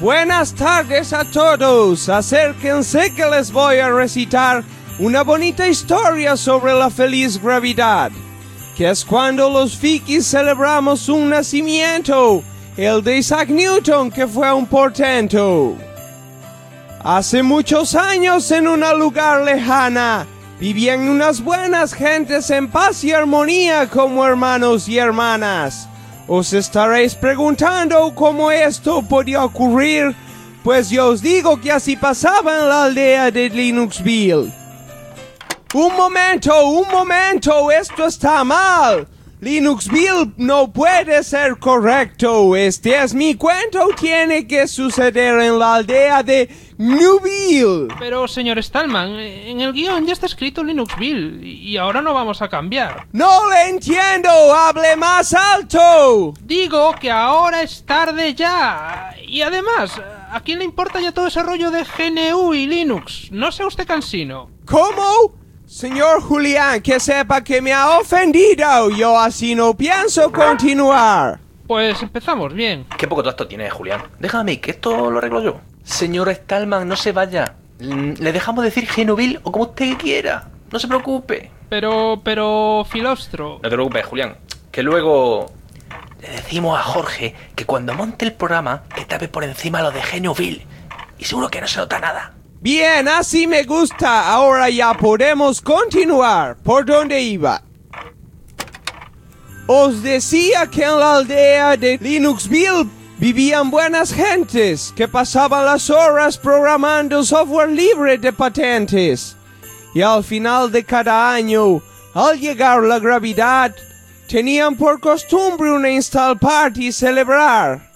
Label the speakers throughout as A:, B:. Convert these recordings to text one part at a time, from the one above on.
A: Buenas tardes a todos. Acérquense que les voy a recitar una bonita historia sobre la feliz gravidad, que es cuando los Fikis celebramos un nacimiento, el de Isaac Newton, que fue un portento. Hace muchos años, en un lugar lejana, vivían unas buenas gentes en paz y armonía como hermanos y hermanas. Os estaréis preguntando cómo esto podía ocurrir, pues yo os digo que así pasaba en la aldea de Linuxville. Un momento, esto está mal. Linuxville no puede ser correcto. Este es mi cuento, tiene que suceder en la aldea de Newville.
B: Pero, señor Stallman, en el guión ya está escrito Linuxville y ahora no vamos a cambiar.
A: No le entiendo, hable más alto.
B: Digo que ahora es tarde ya. Y además, ¿a quién le importa ya todo ese rollo de GNU y Linux? No sea usted cansino.
A: ¿Cómo? Señor Julián, que sepa que me ha ofendido. Yo así no pienso continuar.
B: Pues empezamos bien.
C: Qué poco tacto tiene, Julián. Déjame, que esto lo arreglo yo. Señor Stallman, no se vaya. Le dejamos decir Genoville o como usted quiera. No se preocupe.
B: Pero, Filostro...
C: No te preocupes, Julián. Que luego le decimos a Jorge que cuando monte el programa que tape por encima lo de Genoville. Y seguro que no se nota nada.
A: Bien, así me gusta. Ahora ya podemos continuar. ¿Por dónde iba? Os decía que en la aldea de Linuxville vivían buenas gentes que pasaban las horas programando software libre de patentes. Y al final de cada año, al llegar la Gravidad, tenían por costumbre una install party celebrar.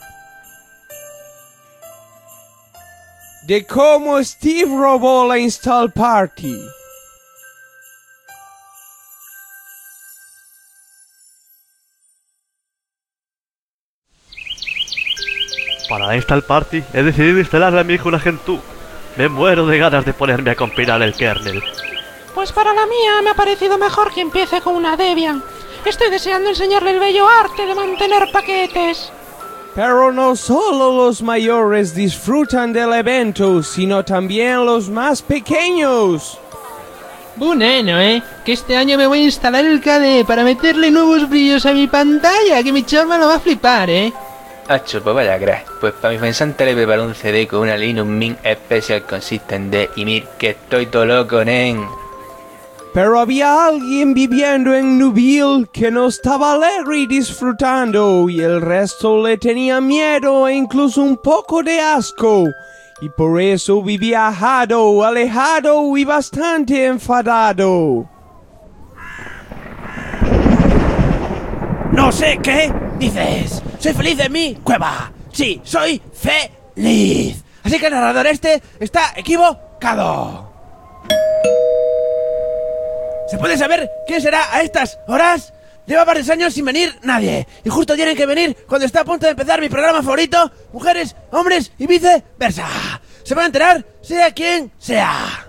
A: De cómo Steve robó la install party.
D: Para la install party he decidido instalarle a mi hijo una Gentoo. Me muero de ganas de ponerme a compilar el kernel.
E: Pues para la mía me ha parecido mejor que empiece con una Debian. Estoy deseando enseñarle el bello arte de mantener paquetes.
A: Pero no solo los mayores disfrutan del evento, sino también los más pequeños.
B: Bueno, que este año me voy a instalar el KDE para meterle nuevos brillos a mi pantalla, que mi chorma lo va a flipar,
C: Hacho, pues vaya crack. Pues para mi pensante le preparé un CD con una Linux Mint Special Consistent D. Y mir, que estoy todo loco, nen.
A: Pero había alguien viviendo en Newville que no estaba alegre y disfrutando, y el resto le tenía miedo e incluso un poco de asco, y por eso vivía alejado y bastante enfadado.
F: No sé qué dices. Soy feliz en mi cueva. Sí, soy feliz. Así que el narrador este está equivocado. ¿Se puede saber quién será a estas horas? Lleva varios años sin venir nadie. Y justo tienen que venir cuando está a punto de empezar mi programa favorito. Mujeres, hombres y viceversa. Se van a enterar sea quien sea.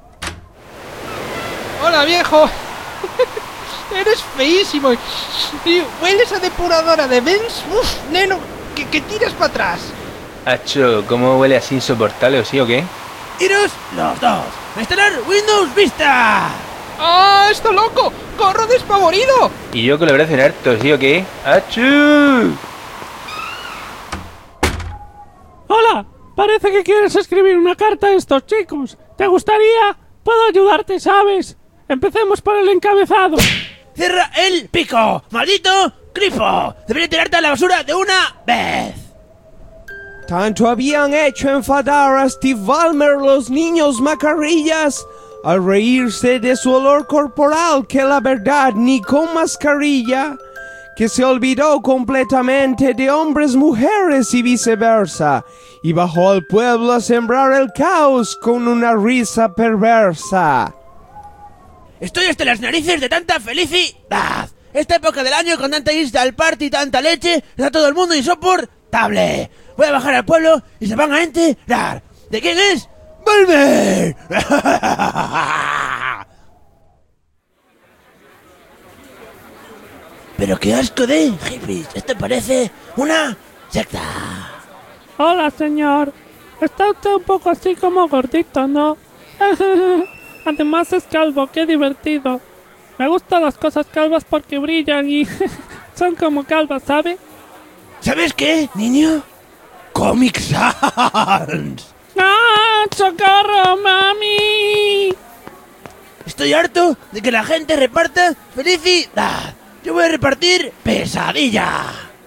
B: Hola, viejo. Eres feísimo. Y hueles a depuradora de Benz. Uf, neno, que tiras para atrás.
C: Hacho, ¿cómo huele así insoportable o sí o qué?
F: Iros los dos a instalar Windows Vista.
B: ¡Ah, está loco! ¡Corro despavorido!
C: Y yo con la brazo en harto, ¿sí o qué? ¡Achú!
E: Hola, parece que quieres escribir una carta a estos chicos. ¿Te gustaría? Puedo ayudarte, ¿sabes? Empecemos por el encabezado.
F: ¡Cierra el pico! ¡Maldito grifo! ¡Debería tirarte a la basura de una vez!
A: Tanto habían hecho enfadar a Steve Ballmer los niños macarrillas al reírse de su olor corporal que la verdad ni con mascarilla, que se olvidó completamente de hombres, mujeres y viceversa, y bajó al pueblo a sembrar el caos con una risa perversa.
F: Estoy hasta las narices de tanta felicidad. Esta época del año con tanta install party y tanta leche está todo el mundo insoportable. Voy a bajar al pueblo y se van a enterar. ¿De quién es? ¡Volver! Pero qué asco de hippies. Esto parece una secta.
E: Hola, señor. Está usted un poco así como gordito, ¿no? Además es calvo, qué divertido. Me gustan las cosas calvas porque brillan y son como calvas, ¿sabe?
F: ¿Sabes qué, niño? Comic Sans.
E: ¡Ah, socorro, mami!
F: Estoy harto de que la gente reparta felicidad. Yo voy a repartir pesadilla.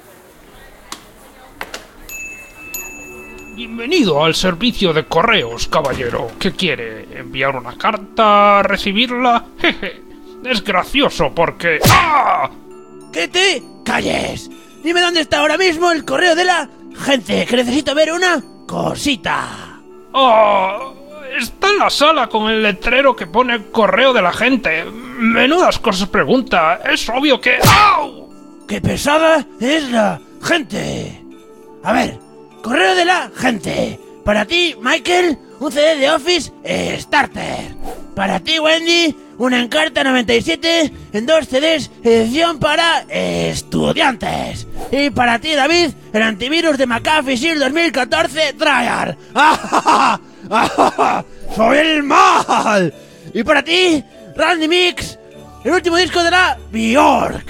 B: Bienvenido al servicio de correos, caballero. ¿Qué quiere? ¿Enviar una carta? ¿Recibirla? Jeje. Es gracioso porque... ¡Ah!
F: ¡Que te calles! Dime dónde está ahora mismo el correo de la gente, que necesito ver una cosita.
B: ¡Oh! Está en la sala con el letrero que pone correo de la gente. Menudas cosas pregunta. Es obvio que... ¡Au!
F: ¡Qué pesada es la gente! A ver, correo de la gente. Para ti, Michael, un CD de Office Starter. Para ti, Wendy, una Encarta 97 en 2 CDs, edición para estudiantes. Y para ti, David, el antivirus de McAfee Shield 2014 Trial. ¡Ah, ¡soy el mal! Y para ti, Randy Mix, el último disco de la Bjork.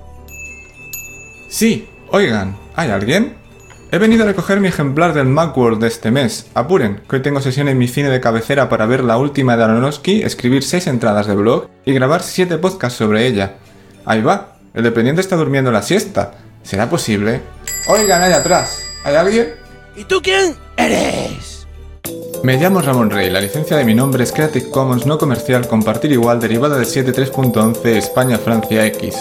G: Sí, oigan, ¿hay alguien? He venido a recoger mi ejemplar del Macworld de este mes. Apuren, que hoy tengo sesión en mi cine de cabecera para ver la última de Aronofsky, escribir 6 entradas de blog y grabar 7 podcasts sobre ella. Ahí va, el dependiente está durmiendo la siesta. ¿Será posible? Oigan, ahí atrás, ¿hay alguien?
F: ¿Y tú quién eres?
G: Me llamo Ramón Rey, la licencia de mi nombre es Creative Commons no comercial compartir igual derivada del 7.3.11 España-Francia X.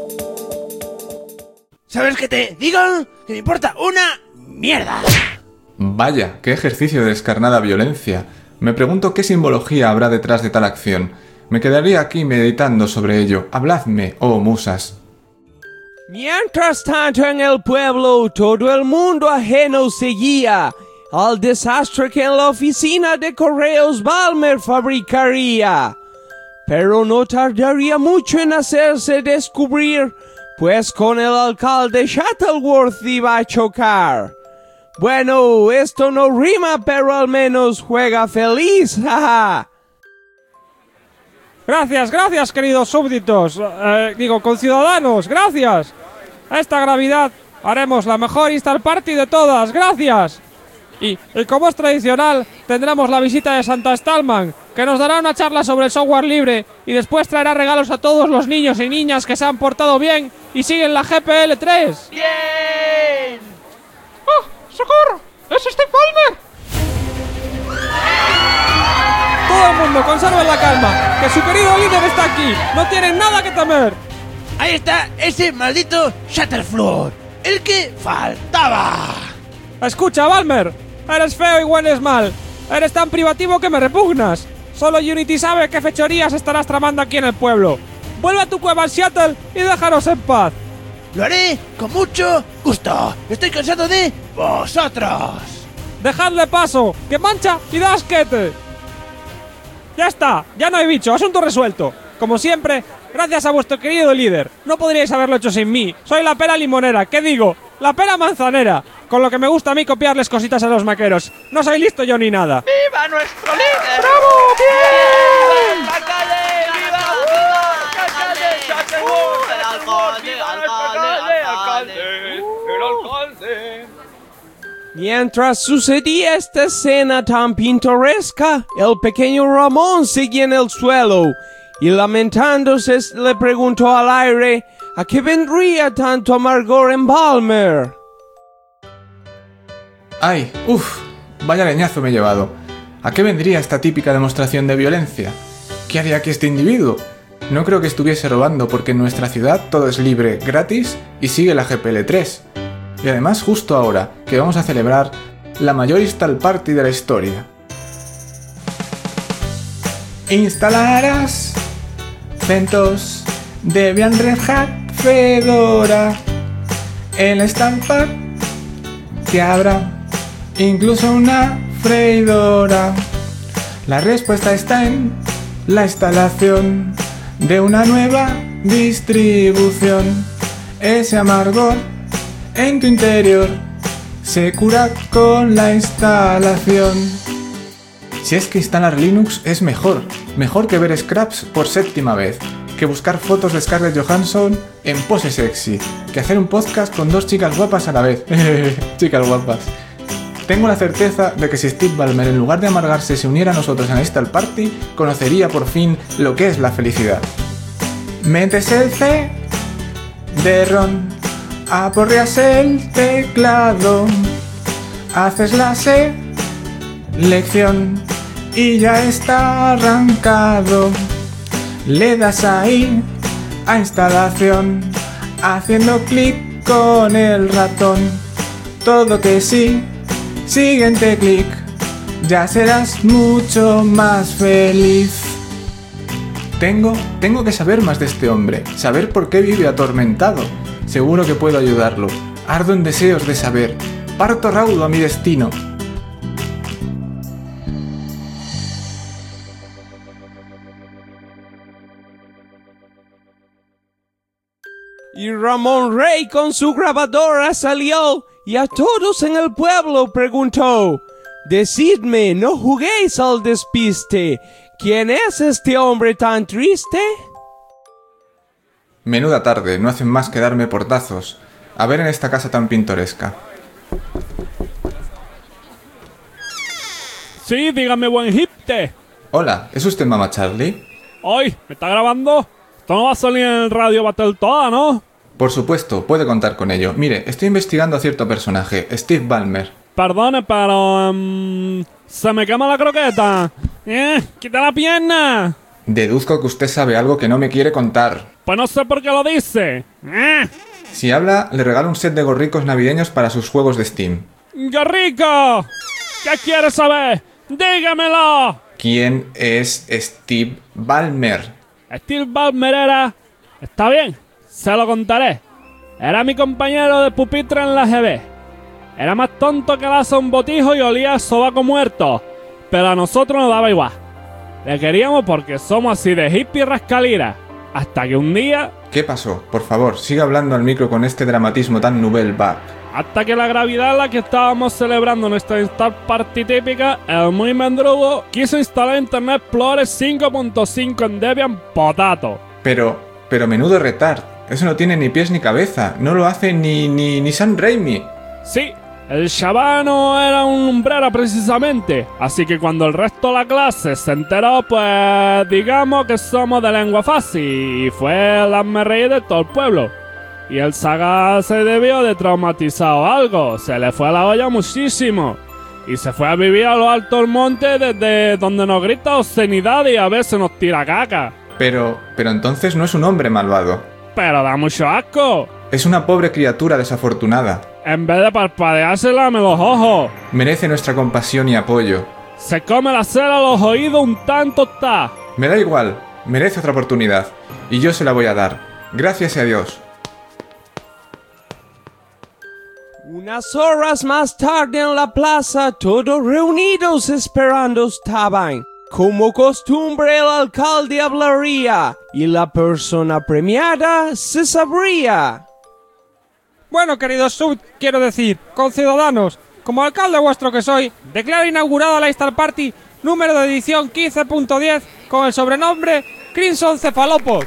F: ¿Sabes qué te digo? Que me importa una mierda.
G: Vaya, qué ejercicio de descarnada violencia. Me pregunto qué simbología habrá detrás de tal acción. Me quedaría aquí meditando sobre ello. Habladme, oh musas.
A: Mientras tanto en el pueblo todo el mundo ajeno seguía al desastre que en la oficina de correos Balmer fabricaría. Pero no tardaría mucho en hacerse descubrir, pues con el alcalde Shuttleworth iba a chocar. Bueno, esto no rima, pero al menos juega feliz, jaja.
E: Gracias, queridos súbditos. Conciudadanos, gracias. A esta gravedad haremos la mejor Install Party de todas, gracias. Y como es tradicional, tendremos la visita de Santa Stallman, que nos dará una charla sobre el software libre y después traerá regalos a todos los niños y niñas que se han portado bien y siguen la GPL3.
F: ¡Bien!
B: ¡Oh! ¡Socorro! ¡Es Steve Ballmer!
E: Todo el mundo, conserven la calma, que su querido líder está aquí. No tienen nada que temer.
F: Ahí está ese maldito Shuttlefloor, el que faltaba.
E: Escucha, Balmer, eres feo y hueles mal. Eres tan privativo que me repugnas. Solo Unity sabe qué fechorías estarás tramando aquí en el pueblo. Vuelve a tu cueva en Seattle y déjanos en paz.
F: Lo haré con mucho gusto. Estoy cansado de vosotros.
E: Dejadle paso, que mancha y da asquete. Ya está, ya no hay bicho, asunto resuelto. Como siempre, gracias a vuestro querido líder. No podríais haberlo hecho sin mí. Soy la pera limonera, ¿qué digo? La pera manzanera. Con lo que me gusta a mí copiarles cositas a los maqueros. No soy listo yo ni nada.
C: ¡Viva nuestro líder!
E: ¡Bravo! ¡Bien!
C: ¡Viva el alcalde! ¡Viva!
A: Mientras sucedía esta escena tan pintoresca, el pequeño Ramón seguía en el suelo y lamentándose le preguntó al aire a qué vendría tanto amargor en Balmer.
G: ¡Ay! ¡Uf! Vaya leñazo me he llevado. ¿A qué vendría esta típica demostración de violencia? ¿Qué haría aquí este individuo? No creo que estuviese robando porque en nuestra ciudad todo es libre, gratis y sigue la GPL3. Y además justo ahora que vamos a celebrar la mayor Install Party de la historia. Instalarás CentOS, Debian, Red Hat, Fedora. En la estampa que habrá incluso una freidora. La respuesta está en la instalación de una nueva distribución. Ese amargor en tu interior se cura con la instalación. Si es que instalar Linux es mejor que ver Scraps por 7ª vez, que buscar fotos de Scarlett Johansson en pose sexy, que hacer un podcast con 2 chicas guapas a la vez. Chicas guapas. Tengo la certeza de que si Steve Ballmer en lugar de amargarse se uniera a nosotros en la Install Party, conocería por fin lo que es la felicidad. Metes el C de Ron, aporreas el teclado, haces la selección y ya está arrancado. Le das ahí a instalación, haciendo clic con el ratón. Todo que sí, siguiente clic, ya serás mucho más feliz. Tengo que saber más de este hombre, saber por qué vive atormentado. Seguro que puedo ayudarlo. Ardo en deseos de saber. Parto raudo a mi destino.
A: Y Ramón Rey con su grabadora salió y a todos en el pueblo preguntó: decidme, no juguéis al despiste, ¿quién es este hombre tan triste?
G: Menuda tarde, no hacen más que darme portazos. A ver en esta casa tan pintoresca.
E: Sí, dígame, buen hipte.
G: Hola, ¿es usted Mama Charlie?
E: Ay, ¿me está grabando? Esto no va a salir en el radio Battletoad, ¿no?
G: Por supuesto, puede contar con ello. Mire, estoy investigando a cierto personaje, Steve Ballmer.
E: Perdone, pero... se me quema la croqueta. ¡Quita la pierna!
G: Deduzco que usted sabe algo que no me quiere contar.
E: Pues no sé por qué lo dice.
G: Si habla, le regalo un set de gorricos navideños para sus juegos de Steam.
E: ¡Gorrico! ¿Qué quieres saber? ¡Dígamelo!
G: ¿Quién es Steve Ballmer?
E: Steve Ballmer era... Está bien, se lo contaré. Era mi compañero de pupitre en la GB. Era más tonto que lazo un botijo y olía a sobaco muerto. Pero a nosotros nos daba igual. Le queríamos porque somos así de hippie rascalira. Hasta que un día...
G: ¿Qué pasó? Por favor, siga hablando al micro con este dramatismo tan nouvelle vague.
E: Hasta que la gravedad en la que estábamos celebrando nuestra Install Party típica, el muy mendrugo quiso instalar Internet Explorer 5.5 en Debian Potato.
G: Pero menudo retard. Eso no tiene ni pies ni cabeza. No lo hace ni Sam Raimi.
E: Sí, el chavano era un lumbrera precisamente. Así que cuando el resto de la clase se enteró, pues digamos que somos de lengua fácil. Y fue el hazme reír de todo el pueblo. Y el Saga se debió de traumatizado algo. Se le fue a la olla muchísimo. Y se fue a vivir a lo alto del monte desde donde nos grita obscenidad y a veces nos tira caca.
G: Pero entonces no es un hombre malvado.
E: Pero da mucho asco.
G: Es una pobre criatura desafortunada.
E: En vez de parpadearse, lame los ojos.
G: Merece nuestra compasión y apoyo.
E: Se come la cera a los oídos un tanto está.
G: Me da igual. Merece otra oportunidad. Y yo se la voy a dar. Gracias a Dios.
A: Unas horas más tarde en la plaza, todos reunidos esperando estaban. Como costumbre, el alcalde hablaría y la persona premiada se sabría.
E: Bueno, queridos quiero decir, conciudadanos, como alcalde vuestro que soy, declaro inaugurada la Install Party número de edición 15.10 con el sobrenombre Crimson Cephalopod.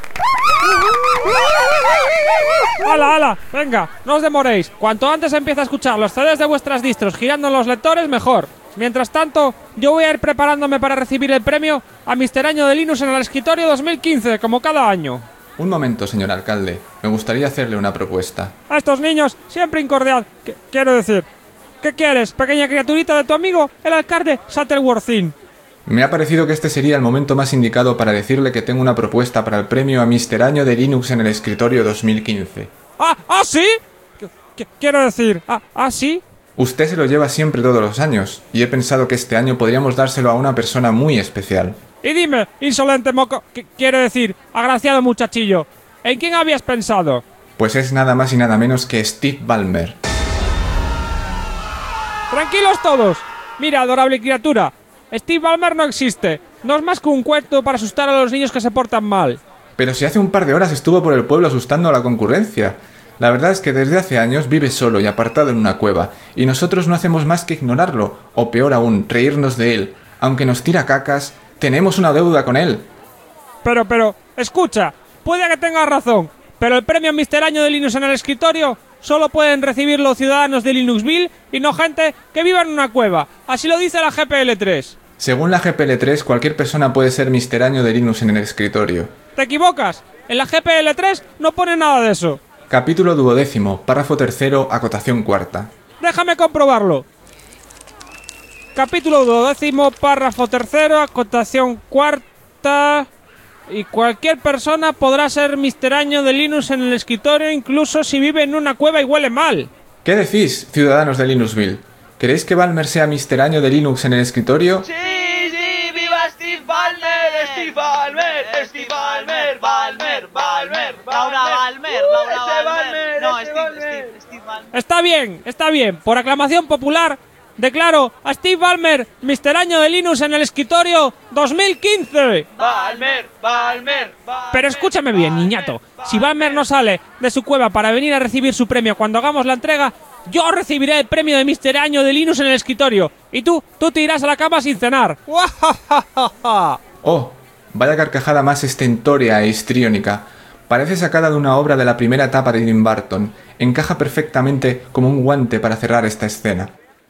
E: ¡Hala! Venga, no os demoréis. Cuanto antes empiece a escuchar los CDs de vuestras distros girando en los lectores, mejor. Mientras tanto, yo voy a ir preparándome para recibir el premio a Mister Año de Linux en el escritorio 2015, como cada año.
G: Un momento, señor alcalde. Me gustaría hacerle una propuesta.
E: A estos niños, siempre incordial. Quiero decir, ¿qué quieres, pequeña criaturita de tu amigo, el alcalde Shuttleworthy?
G: Me ha parecido que este sería el momento más indicado para decirle que tengo una propuesta para el premio a Mister Año de Linux en el escritorio 2015.
E: ¿Ah, sí? Quiero decir, ¿sí?
G: Usted se lo lleva siempre todos los años, y he pensado que este año podríamos dárselo a una persona muy especial.
E: Y dime, insolente moco, quiero decir, agraciado muchachillo, ¿en quién habías pensado?
G: Pues es nada más y nada menos que Steve Ballmer.
E: Tranquilos todos. Mira, adorable criatura, Steve Ballmer no existe. No es más que un cuento para asustar a los niños que se portan mal.
G: Pero si hace un par de horas estuvo por el pueblo asustando a la concurrencia. La verdad es que desde hace años vive solo y apartado en una cueva, y nosotros no hacemos más que ignorarlo, o peor aún, reírnos de él. Aunque nos tira cacas, tenemos una deuda con él.
E: Pero, escucha, puede que tengas razón, pero el premio Mister Año de Linux en el escritorio solo pueden recibirlo ciudadanos de Linuxville y no gente que viva en una cueva. Así lo dice la GPL3.
G: Según la GPL3, cualquier persona puede ser Mister Año de Linux en el escritorio.
E: Te equivocas, en la GPL3 no pone nada de eso.
G: Capítulo 12, párrafo 3, acotación 4.
E: Déjame comprobarlo. Capítulo 12, párrafo 3, acotación 4. Y cualquier persona podrá ser Mister Año de Linux en el escritorio, incluso si vive en una cueva y huele mal.
G: ¿Qué decís, ciudadanos de Linuxville? ¿Queréis que Balmer sea Mister Año de Linux en el escritorio?
H: ¡Sí, sí! ¡Viva Steve Ballmer! ¡Steve Ballmer! ¡Steve Ballmer! ¡Ballmer! ¡Ballmer!
I: ¡Laura Ballmer! ¡Laura Ballmer! No, Steve Ballmer.
E: Está bien. Por aclamación popular, declaro a Steve Ballmer Mister Año de Linux en el escritorio 2015.
H: ¡Ballmer! ¡Ballmer!
E: Pero escúchame bien, niñato. Si Ballmer no sale de su cueva para venir a recibir su premio cuando hagamos la entrega, yo recibiré el premio de Mister Año de Linux en el escritorio. Y tú te irás a la cama sin cenar.
G: Oh, vaya carcajada más estentórea e histriónica. Parece sacada de una obra de la primera etapa de Tim Burton. Encaja perfectamente como un guante para cerrar esta escena.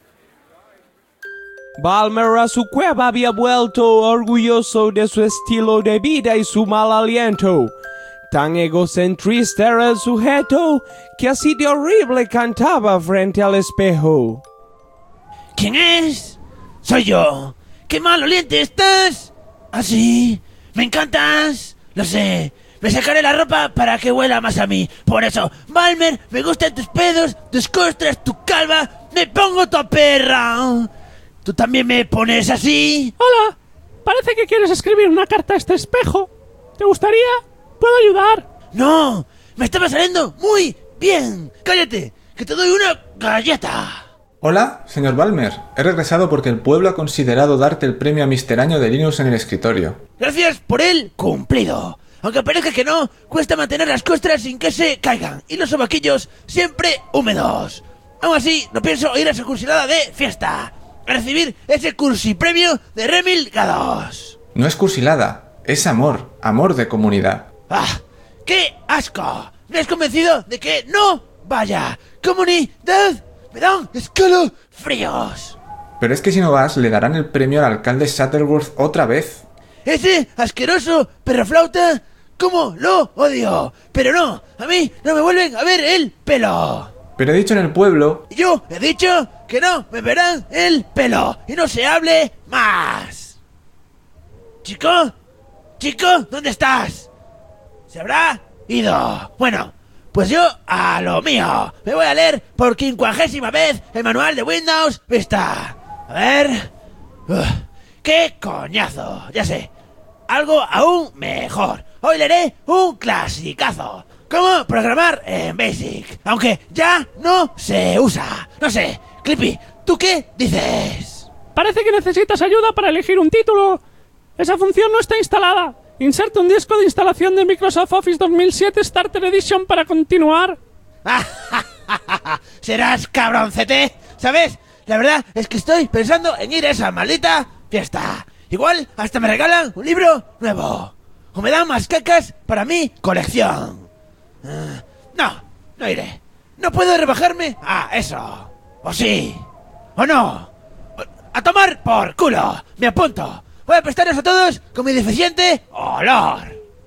A: Balmer a su cueva había vuelto orgulloso de su estilo de vida y su mal aliento. Tan egocentrista era el sujeto que así de horrible cantaba frente al espejo.
F: ¿Quién es? Soy yo. ¡Qué maloliente estás! ¿Así? ¿Me encantas? Lo sé. Me sacaré la ropa para que huela más a mí. Por eso, Balmer, me gustan tus pedos, tus costras, tu calva. ¡Me pongo tu perra! ¿Tú también me pones así?
J: Hola, parece que quieres escribir una carta a este espejo. ¿Te gustaría? ¿Puedo ayudar?
F: No, me estaba saliendo muy bien. Cállate, que te doy una galleta.
G: Hola, señor Balmer. He regresado porque el pueblo ha considerado darte el premio a Mister Año de Linux en el escritorio.
F: Gracias por el cumplido. Aunque parezca que no, cuesta mantener las costras sin que se caigan y los sobaquillos siempre húmedos. Aún así, no pienso ir a esa cursilada de fiesta a recibir ese cursipremio de Remil Gados.
G: No es cursilada, es amor, amor de comunidad.
F: ¡Ah! ¡Qué asco! Me has convencido de que no vaya. ¡Comunidad! ¡Me dan escalofríos!
G: Pero es que si no vas, le darán el premio al alcalde Shuttleworth otra vez.
F: ¡Ese asqueroso perroflauta! ¡Cómo lo odio! Pero no, a mí no me vuelven a ver el pelo.
G: Pero he dicho en el pueblo...
F: Yo he dicho que no me verán el pelo y no se hable más. ¿Chico? ¿Chico? ¿Dónde estás? ¿Se habrá ido? Bueno, pues yo a lo mío. Me voy a leer por 50ª vez el manual de Windows Vista. A ver... ¡Qué coñazo! Ya sé. Algo aún mejor. Hoy leeré un clasicazo. ¿Cómo programar en Basic? Aunque ya no se usa. No sé. Clippy, ¿tú qué dices?
J: Parece que necesitas ayuda para elegir un título. Esa función no está instalada. Inserta un disco de instalación de Microsoft Office 2007 Starter Edition para continuar.
F: Serás cabroncete. ¿Sabes? La verdad es que estoy pensando en ir a esa maldita fiesta. Igual hasta me regalan un libro nuevo. O me dan más cacas para mi colección. No iré. No puedo rebajarme a eso. ¿O sí? ¿O no? ¡A tomar por culo! ¡Me apunto! Voy a prestaros a todos con mi deficiente olor.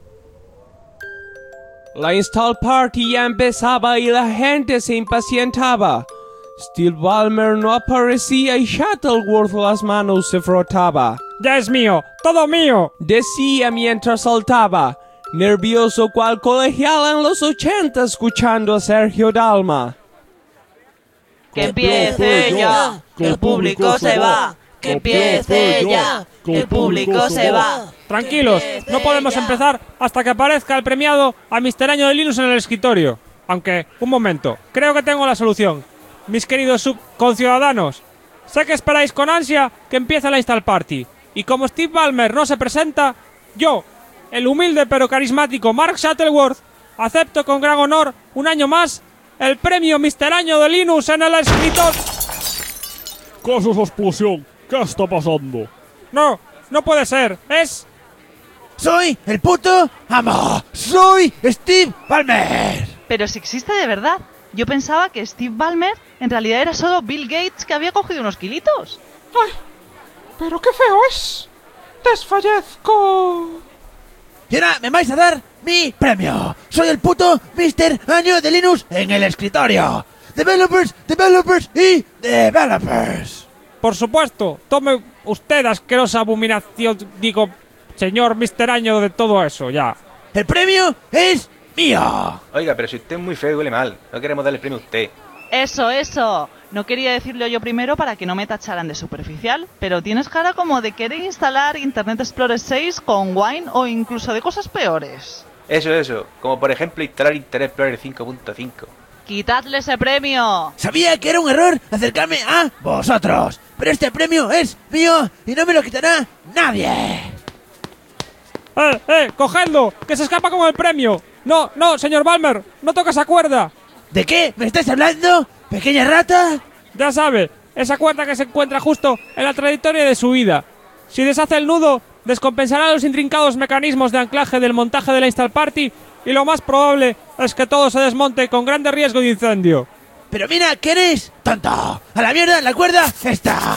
A: La install party ya empezaba y la gente se impacientaba. Steve Ballmer no aparecía y Shuttleworth las manos se frotaba.
E: ¡Ya es mío! ¡Todo mío!
A: Decía mientras saltaba, nervioso cual colegial en los 80 escuchando a Sergio Dalma.
I: ¡Que empiece ya! ¡Que el público se va! ¡Que empiece ya! ¡Que el público se va!
E: Tranquilos, no podemos empezar hasta que aparezca el premiado a Mister Año de Linux en el escritorio. Aunque, un momento, creo que tengo la solución. Mis queridos subconciudadanos, sé que esperáis con ansia que empiece la install party. Y como Steve Ballmer no se presenta, yo, el humilde pero carismático Mark Shuttleworth, acepto con gran honor un año más el premio Mister Año de Linux en el escritor...
J: ¿Qué es esa explosión? ¿Qué está pasando?
E: No, no puede ser. Es...
F: ¡Soy el puto amo! ¡Soy Steve Ballmer!
I: Pero si existe de verdad. Yo pensaba que Steve Ballmer en realidad era solo Bill Gates que había cogido unos kilitos.
B: ¡Ay! ¡Pero qué feo es! ¡Desfallezco!
F: Y ahora me vais a dar mi premio. Soy el puto Mister Año de Linux en el escritorio. Developers, developers y developers.
E: Por supuesto. Tome usted, asquerosa abominación, digo, señor Mister Año de todo eso, ya.
F: El premio es mío.
C: Oiga, pero si usted es muy feo y huele mal, no queremos darle el premio a usted.
I: Eso. No quería decirlo yo primero para que no me tacharan de superficial, pero tienes cara como de querer instalar Internet Explorer 6 con Wine o incluso de cosas peores.
C: Eso, como por ejemplo instalar Internet Explorer 5.5.
I: ¡Quitadle ese premio!
F: Sabía que era un error acercarme a vosotros, pero este premio es mío y no me lo quitará nadie.
E: ¡Cogedlo! ¡Que se escapa con el premio! No, señor Ballmer, no toca esa cuerda.
F: ¿De qué me estás hablando, pequeña rata?
E: Ya sabe, esa cuerda que se encuentra justo en la trayectoria de su vida. Si deshace el nudo, descompensará los intrincados mecanismos de anclaje del montaje de la Install Party y lo más probable es que todo se desmonte con grande riesgo de incendio.
F: Pero mira, ¿qué eres? ¡Tonto! ¡A la mierda, la cuerda está!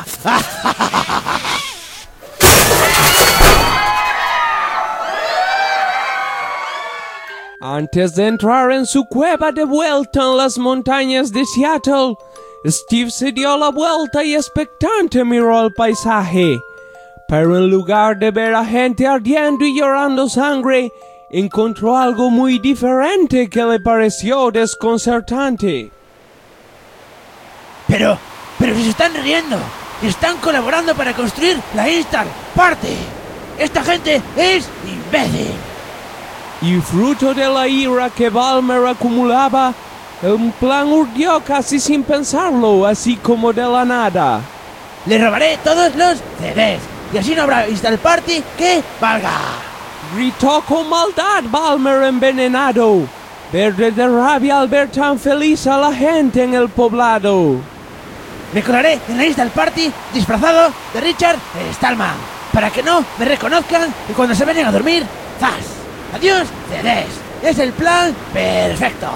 A: Antes de entrar en su cueva de vuelta en las montañas de Seattle, Steve se dio la vuelta y expectante miró el paisaje. Pero en lugar de ver a gente ardiendo y llorando sangre, encontró algo muy diferente que le pareció desconcertante.
F: Pero si se están riendo, están colaborando para construir la Install Party. Esta gente es imbécil.
A: Y fruto de la ira que Ballmer acumulaba, el plan urdió casi sin pensarlo, así como de la nada.
F: Le robaré todos los CDs y así no habrá Install Party que valga.
A: Gritó con maldad Ballmer envenenado, verde de rabia al ver tan feliz a la gente en el poblado.
F: Me colaré en la Install Party disfrazado de Richard Stallman, para que no me reconozcan y cuando se vayan a dormir, ¡zas! ¡Adiós, CDs! ¡Es el plan perfecto!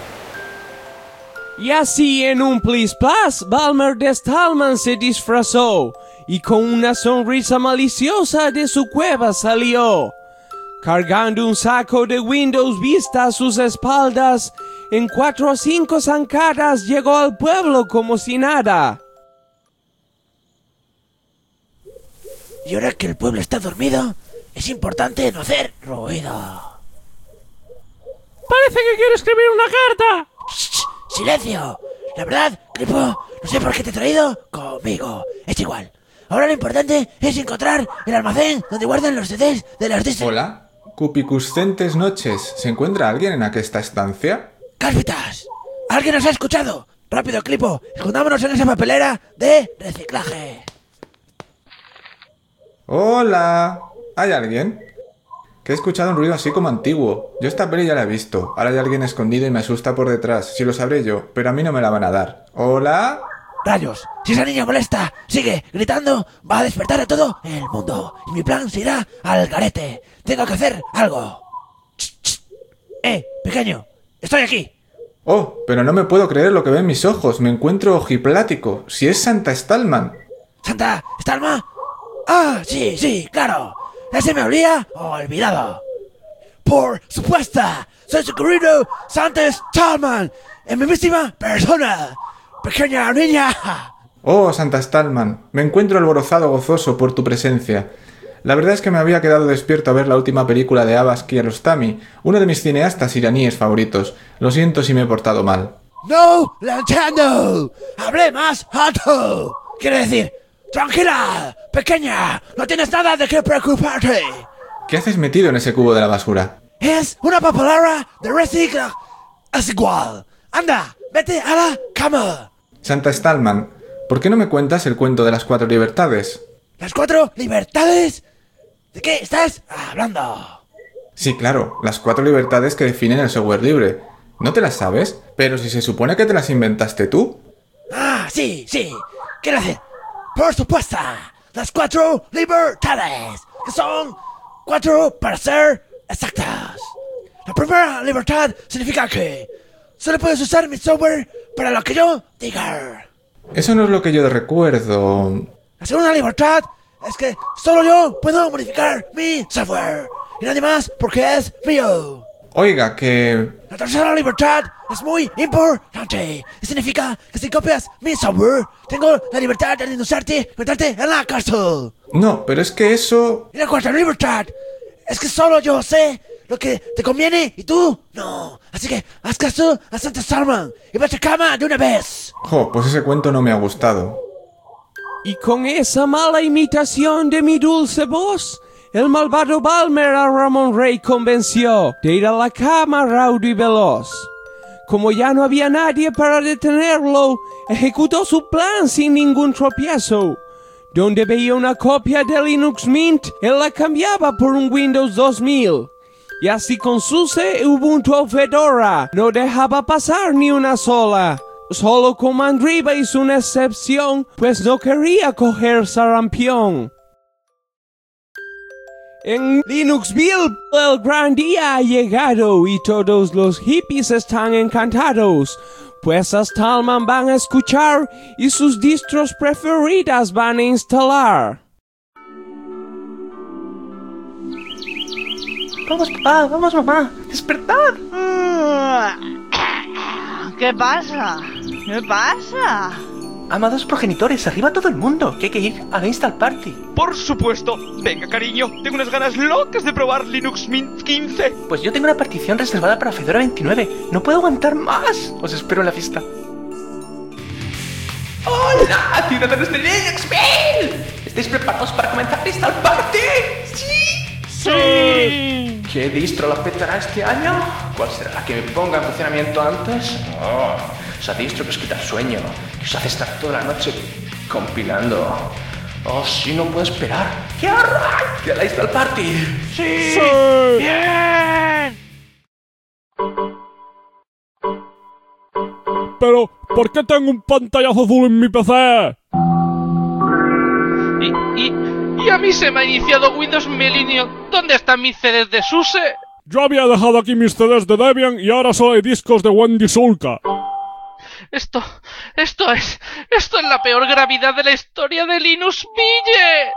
A: Y así en un plis plas, Ballmer de Stallman se disfrazó y con una sonrisa maliciosa de su cueva salió. Cargando un saco de Windows Vista a sus espaldas, en 4 o 5 zancadas llegó al pueblo como si nada.
F: Y ahora que el pueblo está dormido, es importante no hacer ruido.
J: Parece que quiere escribir una carta.
F: ¡Shh! ¡Silencio! La verdad, Clipo, no sé por qué te he traído conmigo. Es igual. Ahora lo importante es encontrar el almacén donde guardan los CDs de las discos.
G: Hola, cupicuscentes noches. ¿Se encuentra alguien en aquesta estancia?
F: ¡Cálpitas! ¡Alguien nos ha escuchado! ¡Rápido, Clipo! ¡Escondámonos en esa papelera de reciclaje!
G: ¡Hola! ¿Hay alguien? Que he escuchado un ruido así como antiguo. Yo esta peli ya la he visto. Ahora hay alguien escondido y me asusta por detrás. Si lo sabré yo, pero a mí no me la van a dar. ¿Hola?
F: ¡Rayos! Si esa niña molesta, sigue gritando, va a despertar a todo el mundo. Y mi plan se irá al garete. Tengo que hacer algo. ¡Ch, ch! Pequeño! ¡Estoy aquí!
G: Oh, pero no me puedo creer lo que ven mis ojos. Me encuentro ojiplático. Si es Santa Stallman.
F: ¿Santa Stallman? ¡Ah, sí, claro! ¡Ese me habría olvidado! ¡Por supuesto! ¡Soy su querido Santa Stallman! ¡En mi misma persona! ¡Pequeña niña!
G: Oh, Santa Stallman. Me encuentro alborozado gozoso por tu presencia. La verdad es que me había quedado despierto a ver la última película de Abbas Kiarostami, uno de mis cineastas iraníes favoritos. Lo siento si me he portado mal.
F: ¡No lo entiendo! ¡Hablé más alto! Quiere decir, tranquila, pequeña, no tienes nada de qué preocuparte.
G: ¿Qué haces metido en ese cubo de la basura?
F: Es una papelera de recicla. Es igual. Anda, vete a la cama.
G: Santa Stallman, ¿por qué no me cuentas el cuento de las 4 libertades?
F: ¿Las 4 libertades? ¿De qué estás hablando?
G: Sí, claro, las 4 libertades que definen el software libre. ¿No te las sabes? Pero si se supone que te las inventaste tú.
F: Ah, sí. Quiero decir, por supuesto, las 4 libertades, que son 4 para ser exactas. La primera libertad significa que solo puedes usar mi software para lo que yo diga.
G: Eso no es lo que yo recuerdo.
F: La segunda libertad es que solo yo puedo modificar mi software y nadie más porque es mío.
G: Oiga, que...
F: La tercera libertad es muy importante y significa que si copias mi software, tengo la libertad de denunciarte y meterte en la cárcel.
G: No, pero es que eso...
F: Y la cuarta libertad es que solo yo sé lo que te conviene y tú no. Así que haz caso a Santa Salman y vete a cama de una vez.
G: Jo, pues ese cuento no me ha gustado.
A: Y con esa mala imitación de mi dulce voz, el malvado Balmer a Ramón Rey convenció de ir a la cama raudo y veloz. Como ya no había nadie para detenerlo, ejecutó su plan sin ningún tropiezo. Donde veía una copia de Linux Mint, él la cambiaba por un Windows 2000. Y así con SUSE, Ubuntu o Fedora, no dejaba pasar ni una sola. Solo con Mandriva hizo una excepción, pues no quería coger sarampión. En Linuxville el gran día ha llegado y todos los hippies están encantados, pues a Stallman van a escuchar y sus distros preferidas van a instalar.
C: Vamos, papá, vamos, mamá. ¡Despertad!
I: ¿Qué pasa? ¿Qué pasa?
C: Amados progenitores, arriba todo el mundo, que hay que ir a la Install Party.
H: Por supuesto. Venga, cariño, tengo unas ganas locas de probar Linux Mint 15.
C: Pues yo tengo una partición reservada para Fedora 29. No puedo aguantar más. Os espero en la fiesta. ¡Hola, ciudadanos de Linuxville! ¿Estáis preparados para comenzar la Install Party? ¡Sí!
J: ¡Sí!
C: ¿Qué distro la petará este año? ¿Cuál será la que me ponga en funcionamiento antes? Oh, esa distro que os quita el sueño, que os hace estar toda la noche compilando. Oh, sí, no puedo esperar. ¡Que arranque la Install Party!
J: ¡Sí!
H: ¡Bien!
J: Pero, ¿por qué tengo un pantallazo azul en mi PC?
B: Y a mí se me ha iniciado Windows Millennium. ¿Dónde están mis CDs de SUSE?
J: Yo había dejado aquí mis CDs de Debian y ahora solo hay discos de Wendy Sulca.
B: Esto es la peor gravedad de la historia de Linuxville.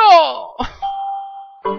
B: ¡No!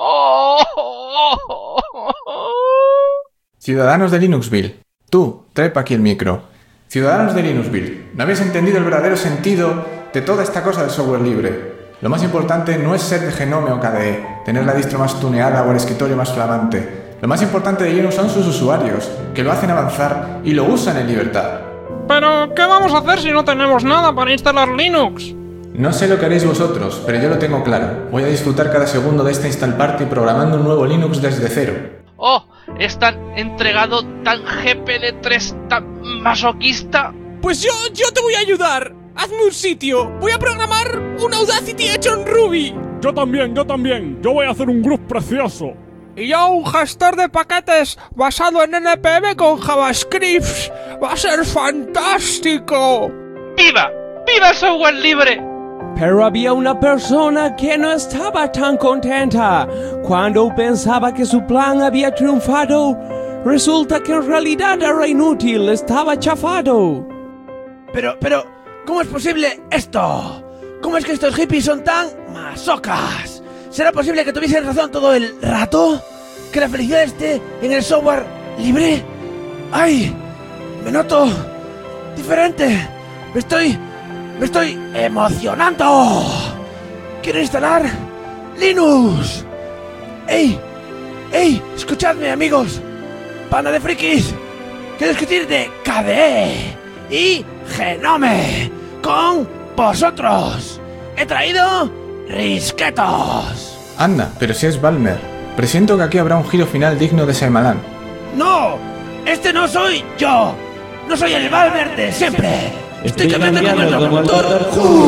B: Oh.
G: Ciudadanos de Linuxville. Tú, trae pa' aquí el micro. Ciudadanos de Linuxville, no habéis entendido el verdadero sentido de toda esta cosa del software libre. Lo más importante no es ser de Genome o KDE, tener la distro más tuneada o el escritorio más flamante. Lo más importante de Linux son sus usuarios, que lo hacen avanzar y lo usan en libertad.
B: Pero, ¿qué vamos a hacer si no tenemos nada para instalar Linux?
G: No sé lo que haréis vosotros, pero yo lo tengo claro. Voy a disfrutar cada segundo de esta Install Party programando un nuevo Linux desde cero.
B: Oh, es tan entregado, tan GPL3, tan masoquista.
A: Pues yo te voy a ayudar. Hazme un sitio. Voy a programar un Audacity hecho en Ruby.
J: Yo también. Yo voy a hacer un grupo precioso.
E: Y yo un gestor de paquetes basado en NPM con JavaScript. ¡Va a ser fantástico!
B: ¡Viva! ¡Viva el software libre!
A: Pero había una persona que no estaba tan contenta. Cuando pensaba que su plan había triunfado, resulta que en realidad era inútil, estaba chafado.
F: Pero, ¿cómo es posible esto? ¿Cómo es que estos hippies son tan masocas? ¿Será posible que tuviesen razón todo el rato? ¿Que la felicidad esté en el software libre? ¡Ay! Me noto diferente. Me estoy emocionando. Quiero instalar Linux. ¡Ey! Escuchadme, amigos. Panda de frikis. Quiero discutir de KDE y Genome con vosotros. He traído risquetos.
G: Anda, pero si es Balmer. Presiento que aquí habrá un giro final digno de Shyamalan.
F: ¡No! ¡Este no soy yo! ¡No soy el Balmer de siempre! ¡Estoy cambiando como el motor!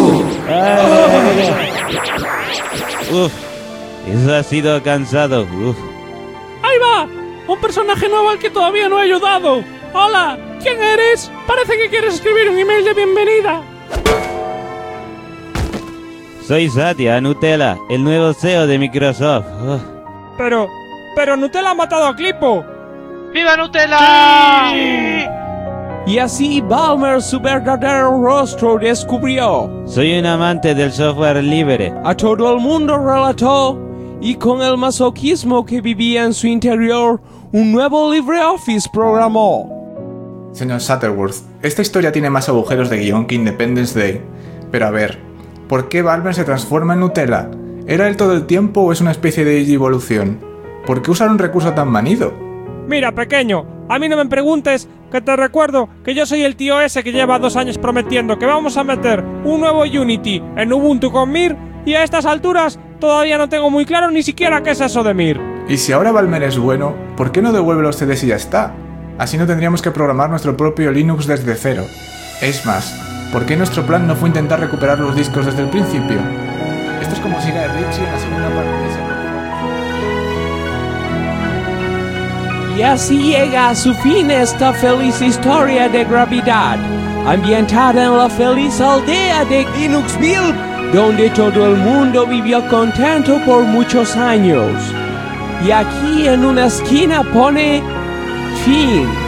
K: Uf, eso ha sido cansado. Uf.
J: ¡Ahí va! ¡Un personaje nuevo al que todavía no he ayudado! Hola, ¿quién eres? Parece que quieres escribir un email de bienvenida.
K: Soy Satya Nutella, el nuevo CEO de Microsoft.
E: Pero Nutella ha matado a Clippo.
H: ¡Viva Nutella!
A: Y así Balmer su verdadero rostro descubrió.
K: Soy un amante del software libre.
A: A todo el mundo relató, y con el masoquismo que vivía en su interior, un nuevo LibreOffice programó.
G: Señor Sutterworth, esta historia tiene más agujeros de guión que Independence Day. Pero a ver, ¿por qué Balmer se transforma en Nutella? ¿Era él todo el tiempo o es una especie de evolución? ¿Por qué usar un recurso tan manido?
E: Mira, pequeño, a mí no me preguntes, que te recuerdo que yo soy el tío ese que lleva 2 años prometiendo que vamos a meter un nuevo Unity en Ubuntu con Mir, y a estas alturas todavía no tengo muy claro ni siquiera qué es eso de Mir.
G: Y si ahora Balmer es bueno, ¿por qué no devuelve los CDs y ya está? Así no tendríamos que programar nuestro propio Linux desde cero. Es más, ¿por qué nuestro plan no fue intentar recuperar los discos desde el principio? Esto es como si Guy Ritchie en la segunda parte de ese...
A: Y así llega a su fin esta feliz historia de gravedad, ambientada en la feliz aldea de Linuxville, donde todo el mundo vivió contento por muchos años. Y aquí en una esquina pone fin.